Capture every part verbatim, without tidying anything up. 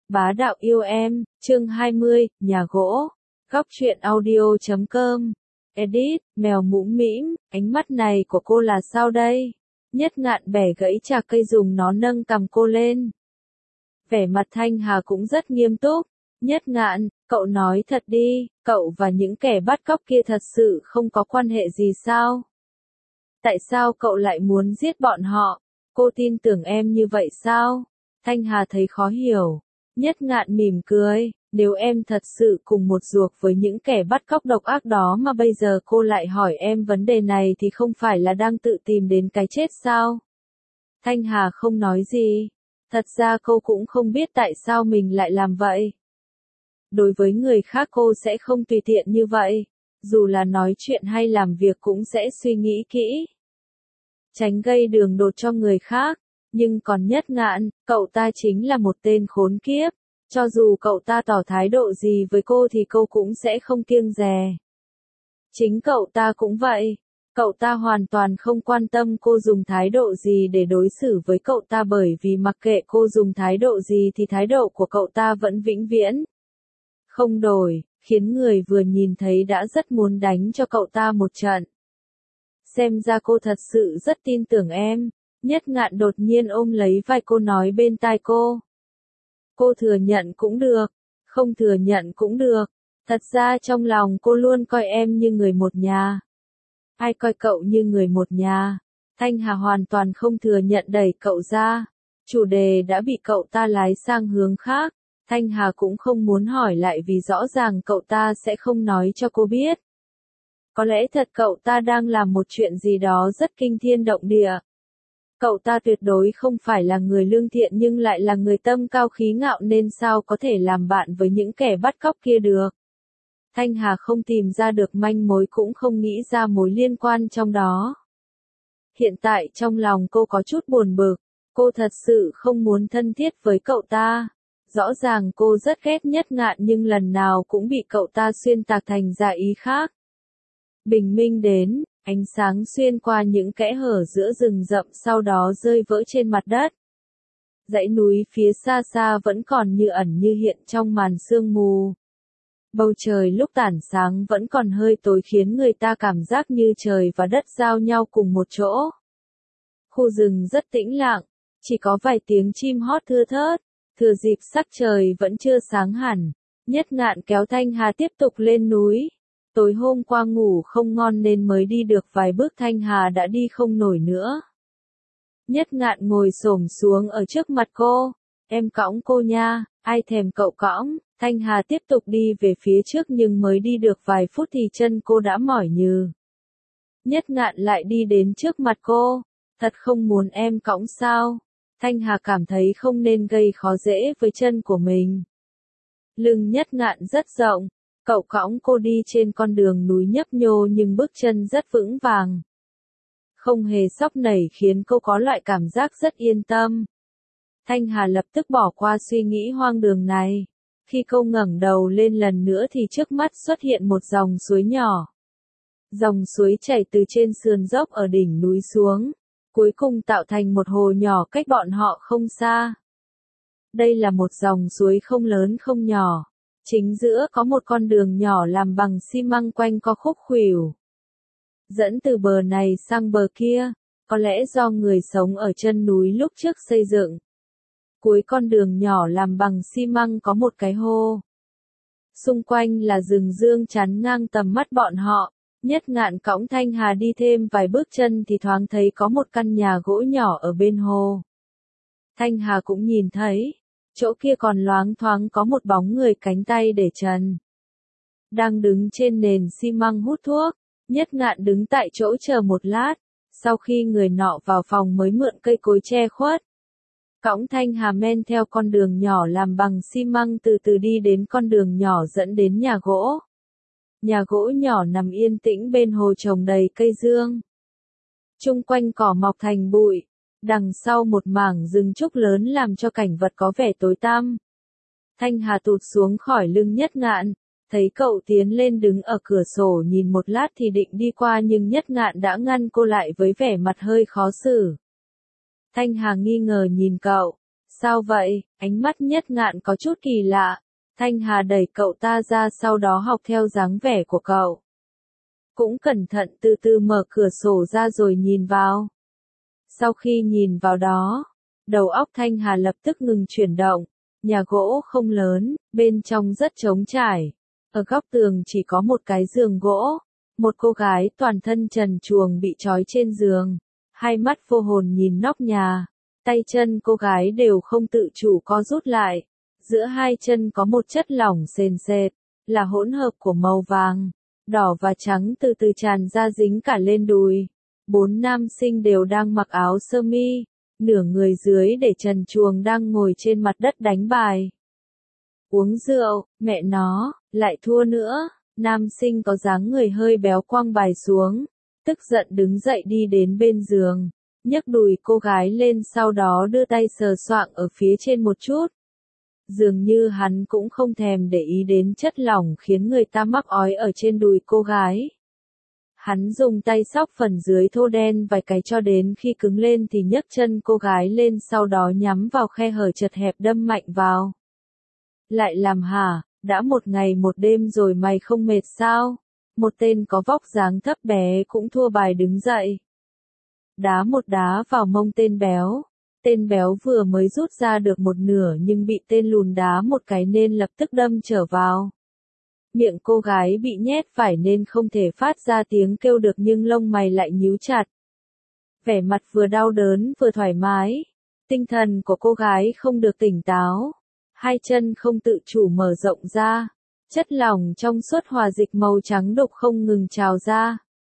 Bá đạo yêu em, chương hai mươi, nhà gỗ. Góc truyện audio chấm com. Edit, mèo mũm mĩm, ánh mắt này của cô là sao đây? Nhất Ngạn bẻ gãy trà cây dùng nó nâng cằm cô lên. Vẻ mặt Thanh Hà cũng rất nghiêm túc. Nhất Ngạn, cậu nói thật đi, cậu và những kẻ bắt cóc kia thật sự không có quan hệ gì sao? Tại sao cậu lại muốn giết bọn họ? Cô tin tưởng em như vậy sao? Thanh Hà thấy khó hiểu. Nhất Ngạn mỉm cười, nếu em thật sự cùng một ruột với những kẻ bắt cóc độc ác đó mà bây giờ cô lại hỏi em vấn đề này thì không phải là đang tự tìm đến cái chết sao? Thanh Hà không nói gì. Thật ra cô cũng không biết tại sao mình lại làm vậy. Đối với người khác cô sẽ không tùy tiện như vậy. Dù là nói chuyện hay làm việc cũng sẽ suy nghĩ kỹ. Tránh gây đường đột cho người khác. Nhưng còn Nhất Ngạn, cậu ta chính là một tên khốn kiếp. Cho dù cậu ta tỏ thái độ gì với cô thì cô cũng sẽ không kiêng dè. Chính cậu ta cũng vậy. Cậu ta hoàn toàn không quan tâm cô dùng thái độ gì để đối xử với cậu ta bởi vì mặc kệ cô dùng thái độ gì thì thái độ của cậu ta vẫn vĩnh viễn không đổi, khiến người vừa nhìn thấy đã rất muốn đánh cho cậu ta một trận. Xem ra cô thật sự rất tin tưởng em. Nhất Ngạn đột nhiên ôm lấy vai cô nói bên tai cô. Cô thừa nhận cũng được, không thừa nhận cũng được. Thật ra trong lòng cô luôn coi em như người một nhà. Ai coi cậu như người một nhà? Thanh Hà hoàn toàn không thừa nhận đẩy cậu ra. Chủ đề đã bị cậu ta lái sang hướng khác. Thanh Hà cũng không muốn hỏi lại vì rõ ràng cậu ta sẽ không nói cho cô biết. Có lẽ thật cậu ta đang làm một chuyện gì đó rất kinh thiên động địa. Cậu ta tuyệt đối không phải là người lương thiện nhưng lại là người tâm cao khí ngạo nên sao có thể làm bạn với những kẻ bắt cóc kia được. Thanh Hà không tìm ra được manh mối cũng không nghĩ ra mối liên quan trong đó. Hiện tại trong lòng cô có chút buồn bực, cô thật sự không muốn thân thiết với cậu ta. Rõ ràng cô rất ghét Nhất Ngạn nhưng lần nào cũng bị cậu ta xuyên tạc thành dạ ý khác. Bình minh đến, ánh sáng xuyên qua những kẽ hở giữa rừng rậm sau đó rơi vỡ trên mặt đất. Dãy núi phía xa xa vẫn còn như ẩn như hiện trong màn sương mù. Bầu trời lúc tản sáng vẫn còn hơi tối khiến người ta cảm giác như trời và đất giao nhau cùng một chỗ. Khu rừng rất tĩnh lặng, chỉ có vài tiếng chim hót thưa thớt, thừa dịp sắc trời vẫn chưa sáng hẳn. Nhất Ngạn kéo Thanh Hà tiếp tục lên núi. Tối hôm qua ngủ không ngon nên mới đi được vài bước Thanh Hà đã đi không nổi nữa. Nhất Ngạn ngồi xổm xuống ở trước mặt cô. Em cõng cô nha, ai thèm cậu cõng. Thanh Hà tiếp tục đi về phía trước nhưng mới đi được vài phút thì chân cô đã mỏi nhừ. Nhất Ngạn lại đi đến trước mặt cô. Thật không muốn em cõng sao? Thanh Hà cảm thấy không nên gây khó dễ với chân của mình. Lưng Nhất Ngạn rất rộng. Cậu cõng cô đi trên con đường núi nhấp nhô nhưng bước chân rất vững vàng. Không hề sóc nảy khiến cô có loại cảm giác rất yên tâm. Thanh Hà lập tức bỏ qua suy nghĩ hoang đường này. Khi cô ngẩng đầu lên lần nữa thì trước mắt xuất hiện một dòng suối nhỏ. Dòng suối chảy từ trên sườn dốc ở đỉnh núi xuống, cuối cùng tạo thành một hồ nhỏ cách bọn họ không xa. Đây là một dòng suối không lớn không nhỏ. Chính giữa có một con đường nhỏ làm bằng xi măng quanh co khúc khuỷu. Dẫn từ bờ này sang bờ kia, có lẽ do người sống ở chân núi lúc trước xây dựng. Cuối con đường nhỏ làm bằng xi măng có một cái hồ. Xung quanh là rừng dương chắn ngang tầm mắt bọn họ. Nhất Ngạn cõng Thanh Hà đi thêm vài bước chân thì thoáng thấy có một căn nhà gỗ nhỏ ở bên hồ. Thanh Hà cũng nhìn thấy. Chỗ kia còn loáng thoáng có một bóng người cánh tay để trần. Đang đứng trên nền xi măng hút thuốc. Nhất Ngạn đứng tại chỗ chờ một lát. Sau khi người nọ vào phòng mới mượn cây cối che khuất. Cõng Thanh Hà men theo con đường nhỏ làm bằng xi măng từ từ đi đến con đường nhỏ dẫn đến nhà gỗ. Nhà gỗ nhỏ nằm yên tĩnh bên hồ trồng đầy cây dương. Chung quanh cỏ mọc thành bụi. Đằng sau một mảng rừng trúc lớn làm cho cảnh vật có vẻ tối tăm. Thanh Hà tụt xuống khỏi lưng Nhất Ngạn, thấy cậu tiến lên đứng ở cửa sổ nhìn một lát thì định đi qua nhưng Nhất Ngạn đã ngăn cô lại với vẻ mặt hơi khó xử. Thanh Hà nghi ngờ nhìn cậu, Sao vậy? Ánh mắt Nhất Ngạn có chút kỳ lạ. Thanh Hà đẩy cậu ta ra sau đó học theo dáng vẻ của cậu. Cũng cẩn thận từ từ mở cửa sổ ra rồi nhìn vào. Sau khi nhìn vào đó, đầu óc Thanh Hà lập tức ngừng chuyển động. Nhà gỗ không lớn, bên trong rất trống trải. Ở góc tường chỉ có một cái giường gỗ. Một cô gái toàn thân trần truồng bị trói trên giường. Hai mắt vô hồn nhìn nóc nhà. Tay chân cô gái đều không tự chủ co rút lại. Giữa hai chân có một chất lỏng sền sệt, là hỗn hợp của màu vàng, đỏ và trắng từ từ tràn ra dính cả lên đùi. Bốn nam sinh đều đang mặc áo sơ mi, nửa người dưới để trần truồng đang ngồi trên mặt đất đánh bài. Uống rượu, mẹ nó, lại thua nữa. Nam sinh có dáng người hơi béo quăng bài xuống, tức giận đứng dậy đi đến bên giường, nhấc đùi cô gái lên sau đó đưa tay sờ soạng ở phía trên một chút. Dường như hắn cũng không thèm để ý đến chất lỏng khiến người ta mắc ói ở trên đùi cô gái. Hắn dùng tay xóc phần dưới thô đen vài cái cho đến khi cứng lên thì nhấc chân cô gái lên sau đó nhắm vào khe hở chật hẹp đâm mạnh vào. Lại làm hả? Đã một ngày một đêm rồi mày không mệt sao? Một tên có vóc dáng thấp bé cũng thua bài đứng dậy. Đá một đá vào mông tên béo. Tên béo vừa mới rút ra được một nửa nhưng bị tên lùn đá một cái nên lập tức đâm trở vào. Miệng cô gái bị nhét phải nên không thể phát ra tiếng kêu được nhưng lông mày lại nhíu chặt. Vẻ mặt vừa đau đớn vừa thoải mái. Tinh thần của cô gái không được tỉnh táo. Hai chân không tự chủ mở rộng ra. Chất lỏng trong suốt hòa dịch màu trắng đục không ngừng trào ra.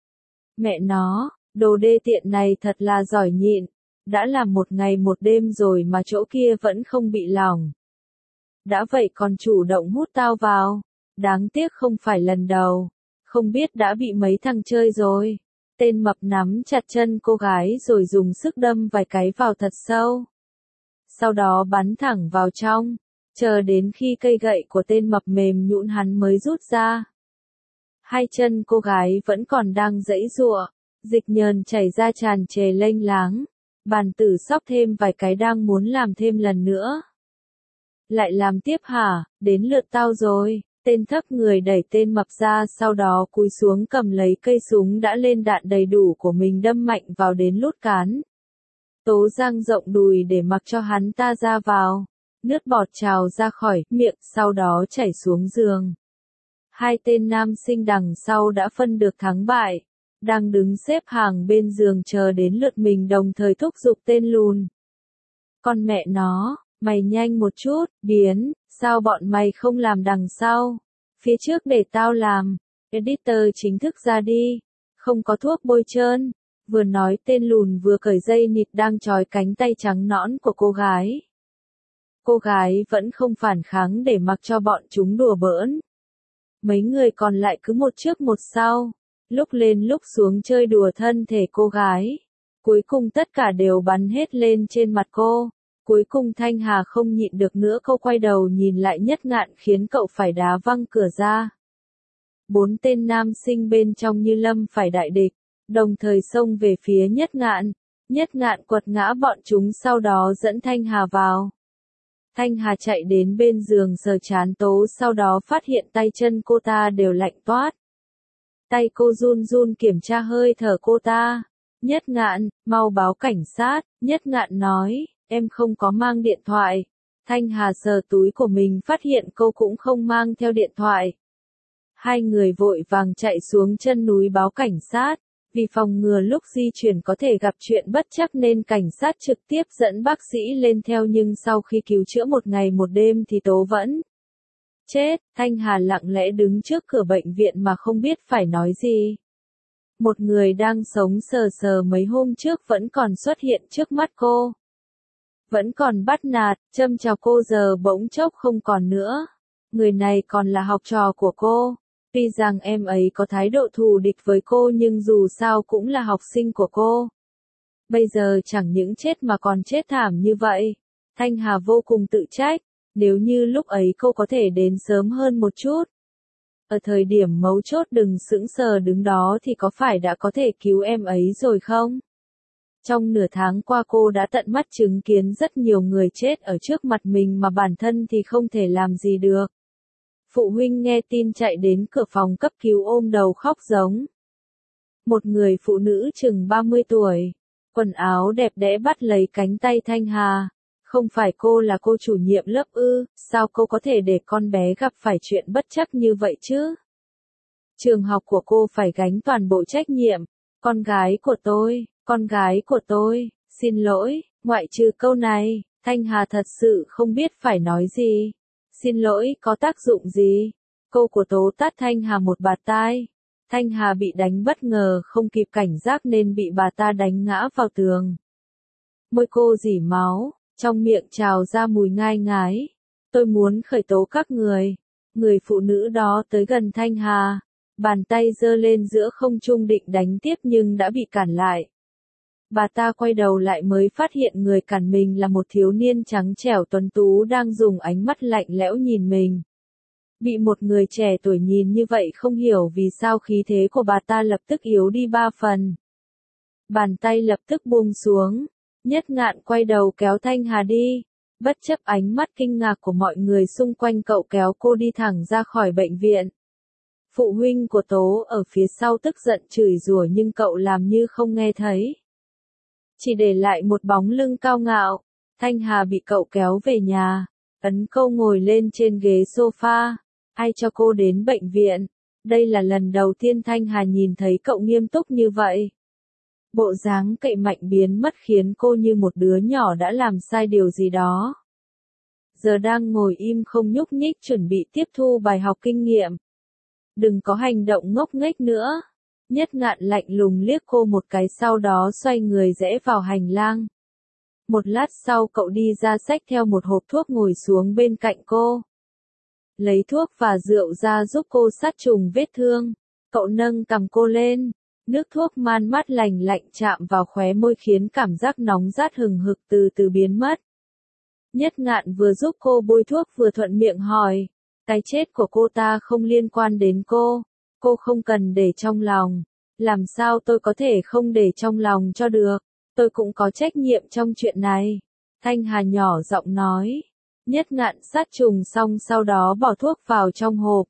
Mẹ nó, đồ đê tiện này thật là giỏi nhịn. Đã làm một ngày một đêm rồi mà chỗ kia vẫn không bị lỏng. Đã vậy còn chủ động hút tao vào. Đáng tiếc không phải lần đầu. Không biết đã bị mấy thằng chơi rồi. Tên mập nắm chặt chân cô gái rồi dùng sức đâm vài cái vào thật sâu. Sau đó bắn thẳng vào trong. Chờ đến khi cây gậy của tên mập mềm nhũn hắn mới rút ra. Hai chân cô gái vẫn còn đang giãy giụa. Dịch nhờn chảy ra tràn trề lênh láng. Bàn tử sóc thêm vài cái đang muốn làm thêm lần nữa. Lại làm tiếp hả? Đến lượt tao rồi. Tên thấp người đẩy tên mập ra sau đó cúi xuống cầm lấy cây súng đã lên đạn đầy đủ của mình đâm mạnh vào đến lút cán. Tố dang rộng đùi để mặc cho hắn ta ra vào. Nước bọt trào ra khỏi miệng sau đó chảy xuống giường. Hai tên nam sinh đằng sau đã phân được thắng bại. Đang đứng xếp hàng bên giường chờ đến lượt mình đồng thời thúc giục tên lùn. Con mẹ nó, mày nhanh một chút, biến, sao bọn mày không làm đằng sau? Phía trước để tao làm. Editor chính thức ra đi. Không có thuốc bôi trơn. Vừa nói tên lùn vừa cởi dây nịt đang trói cánh tay trắng nõn của cô gái. Cô gái vẫn không phản kháng để mặc cho bọn chúng đùa bỡn. Mấy người còn lại cứ một trước một sau. Lúc lên lúc xuống chơi đùa thân thể cô gái. Cuối cùng tất cả đều bắn hết lên trên mặt cô. Cuối cùng Thanh Hà không nhịn được nữa cô quay đầu nhìn lại Nhất Ngạn khiến cậu phải đá văng cửa ra. Bốn tên nam sinh bên trong như lâm phải đại địch, đồng thời xông về phía Nhất Ngạn. Nhất Ngạn quật ngã bọn chúng sau đó dẫn Thanh Hà vào. Thanh Hà chạy đến bên giường sờ trán Tố sau đó phát hiện tay chân cô ta đều lạnh toát. Tay cô run run kiểm tra hơi thở cô ta. Nhất Ngạn, mau báo cảnh sát. Nhất Ngạn nói, em không có mang điện thoại. Thanh Hà sờ túi của mình phát hiện cô cũng không mang theo điện thoại. Hai người vội vàng chạy xuống chân núi báo cảnh sát. Vì phòng ngừa lúc di chuyển có thể gặp chuyện bất trắc nên cảnh sát trực tiếp dẫn bác sĩ lên theo nhưng sau khi cứu chữa một ngày một đêm thì Tố vẫn chết. Thanh Hà lặng lẽ đứng trước cửa bệnh viện mà không biết phải nói gì. Một người đang sống sờ sờ mấy hôm trước vẫn còn xuất hiện trước mắt cô. Vẫn còn bắt nạt, châm chọc cô giờ bỗng chốc không còn nữa. Người này còn là học trò của cô. Tuy rằng em ấy có thái độ thù địch với cô nhưng dù sao cũng là học sinh của cô. Bây giờ chẳng những chết mà còn chết thảm như vậy. Thanh Hà vô cùng tự trách. Nếu như lúc ấy cô có thể đến sớm hơn một chút. Ở thời điểm mấu chốt đừng sững sờ đứng đó thì có phải đã có thể cứu em ấy rồi không? Trong nửa tháng qua cô đã tận mắt chứng kiến rất nhiều người chết ở trước mặt mình mà bản thân thì không thể làm gì được. Phụ huynh nghe tin chạy đến cửa phòng cấp cứu ôm đầu khóc giống. Một người phụ nữ chừng ba mươi tuổi, quần áo đẹp đẽ bắt lấy cánh tay Thanh Hà. Không phải cô là cô chủ nhiệm lớp ư, sao cô có thể để con bé gặp phải chuyện bất trắc như vậy chứ? Trường học của cô phải gánh toàn bộ trách nhiệm. Con gái của tôi, con gái của tôi, xin lỗi, ngoại trừ câu này, Thanh Hà thật sự không biết phải nói gì. Xin lỗi có tác dụng gì? Cô của Tố tát Thanh Hà một bạt tai. Thanh Hà bị đánh bất ngờ không kịp cảnh giác nên bị bà ta đánh ngã vào tường. Môi cô rỉ máu, trong miệng trào ra mùi ngai ngái. Tôi muốn khởi tố các người. Người phụ nữ đó tới gần Thanh Hà. Bàn tay giơ lên giữa không trung định đánh tiếp nhưng đã bị cản lại. Bà ta quay đầu lại mới phát hiện người cản mình là một thiếu niên trắng trẻo tuấn tú đang dùng ánh mắt lạnh lẽo nhìn mình. Bị một người trẻ tuổi nhìn như vậy không hiểu vì sao khí thế của bà ta lập tức yếu đi ba phần. Bàn tay lập tức buông xuống. Nhất Ngạn quay đầu kéo Thanh Hà đi. Bất chấp ánh mắt kinh ngạc của mọi người xung quanh cậu kéo cô đi thẳng ra khỏi bệnh viện. Phụ huynh của Tố ở phía sau tức giận chửi rủa nhưng cậu làm như không nghe thấy. Chỉ để lại một bóng lưng cao ngạo. Thanh Hà bị cậu kéo về nhà. Ấn câu ngồi lên trên ghế sofa. Ai cho cô đến bệnh viện? Đây là lần đầu tiên Thanh Hà nhìn thấy cậu nghiêm túc như vậy. Bộ dáng cậy mạnh biến mất khiến cô như một đứa nhỏ đã làm sai điều gì đó. Giờ đang ngồi im không nhúc nhích chuẩn bị tiếp thu bài học kinh nghiệm. Đừng có hành động ngốc nghếch nữa. Nhất Ngạn lạnh lùng liếc cô một cái sau đó xoay người rẽ vào hành lang. Một lát sau cậu đi ra xách theo một hộp thuốc ngồi xuống bên cạnh cô. Lấy thuốc và rượu ra giúp cô sát trùng vết thương. Cậu nâng cằm cô lên. Nước thuốc man mát lành lạnh chạm vào khóe môi khiến cảm giác nóng rát hừng hực từ từ biến mất. Nhất Ngạn vừa giúp cô bôi thuốc vừa thuận miệng hỏi. Cái chết của cô ta không liên quan đến cô. Cô không cần để trong lòng. Làm sao tôi có thể không để trong lòng cho được. Tôi cũng có trách nhiệm trong chuyện này. Thanh Hà nhỏ giọng nói. Nhất Ngạn sát trùng xong sau đó bỏ thuốc vào trong hộp.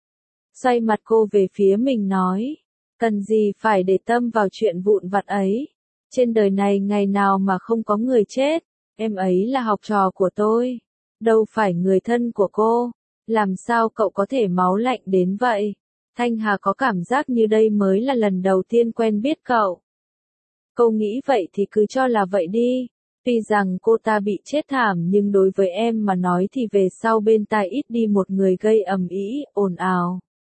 Xoay mặt cô về phía mình nói. Cần gì phải để tâm vào chuyện vụn vặt ấy. Trên đời này ngày nào mà không có người chết. Em ấy là học trò của tôi. Đâu phải người thân của cô. Làm sao cậu có thể máu lạnh đến vậy? Thanh Hà có cảm giác như đây mới là lần đầu tiên quen biết cậu. Cô nghĩ vậy thì cứ cho là vậy đi. Tuy rằng cô ta bị chết thảm nhưng đối với em mà nói thì về sau bên tai ít đi một người gây ầm ĩ, ồn ào.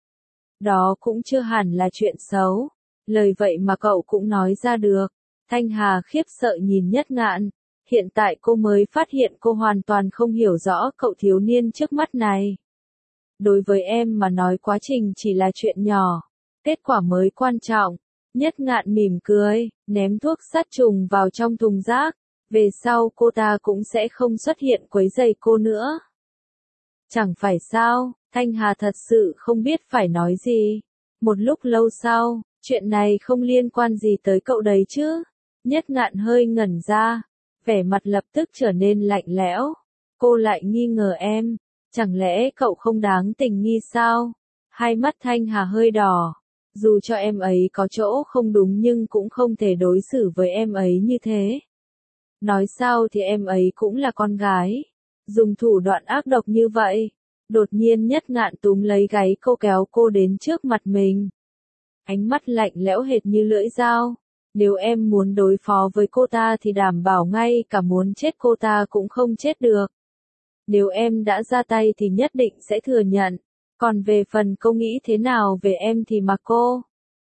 Đó cũng chưa hẳn là chuyện xấu. Lời vậy mà cậu cũng nói ra được. Thanh Hà khiếp sợ nhìn Nhất Ngạn. Hiện tại cô mới phát hiện cô hoàn toàn không hiểu rõ cậu thiếu niên trước mắt này. Đối với em mà nói quá trình chỉ là chuyện nhỏ. Kết quả mới quan trọng. Nhất Ngạn mỉm cười, ném thuốc sát trùng vào trong thùng rác. Về sau cô ta cũng sẽ không xuất hiện quấy rầy cô nữa. Chẳng phải sao, Thanh Hà thật sự không biết phải nói gì. Một lúc lâu sau, chuyện này không liên quan gì tới cậu đấy chứ. Nhất Ngạn hơi ngẩn ra, vẻ mặt lập tức trở nên lạnh lẽo. Cô lại nghi ngờ em, chẳng lẽ cậu không đáng tình nghi sao? Hai mắt Thanh Hà hơi đỏ. Dù cho em ấy có chỗ không đúng nhưng cũng không thể đối xử với em ấy như thế. Nói sao thì em ấy cũng là con gái. Dùng thủ đoạn ác độc như vậy. Đột nhiên Nhất Ngạn túm lấy gáy cô kéo cô đến trước mặt mình. Ánh mắt lạnh lẽo hệt như lưỡi dao. Nếu em muốn đối phó với cô ta thì đảm bảo ngay cả muốn chết cô ta cũng không chết được. Nếu em đã ra tay thì nhất định sẽ thừa nhận. Còn về phần cô nghĩ thế nào về em thì mặc cô.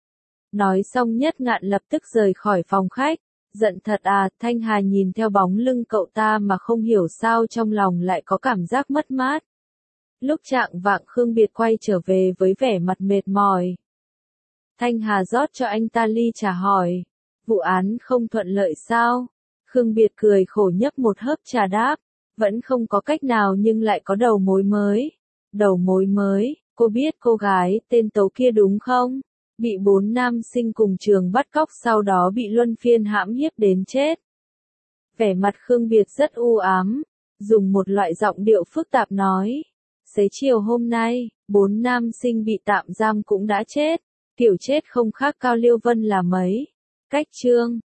Nói xong Nhất Ngạn lập tức rời khỏi phòng khách. Giận thật à, Thanh Hà nhìn theo bóng lưng cậu ta mà không hiểu sao trong lòng lại có cảm giác mất mát. Lúc trạng vạng Khương Biệt quay trở về với vẻ mặt mệt mỏi. Thanh Hà rót cho anh ta ly trà hỏi. Vụ án không thuận lợi sao? Khương Biệt cười khổ nhấp một hớp trà đáp. Vẫn không có cách nào nhưng lại có đầu mối mới. Đầu mối mới, cô biết cô gái tên Tố kia đúng không? bị bốn nam sinh cùng trường bắt cóc sau đó bị luân phiên hãm hiếp đến chết. Vẻ mặt Khương Biệt rất u ám, dùng một loại giọng điệu phức tạp nói. Xế chiều hôm nay, bốn nam sinh bị tạm giam cũng đã chết, kiểu chết không khác Cao Liêu Vân là mấy. Cách chương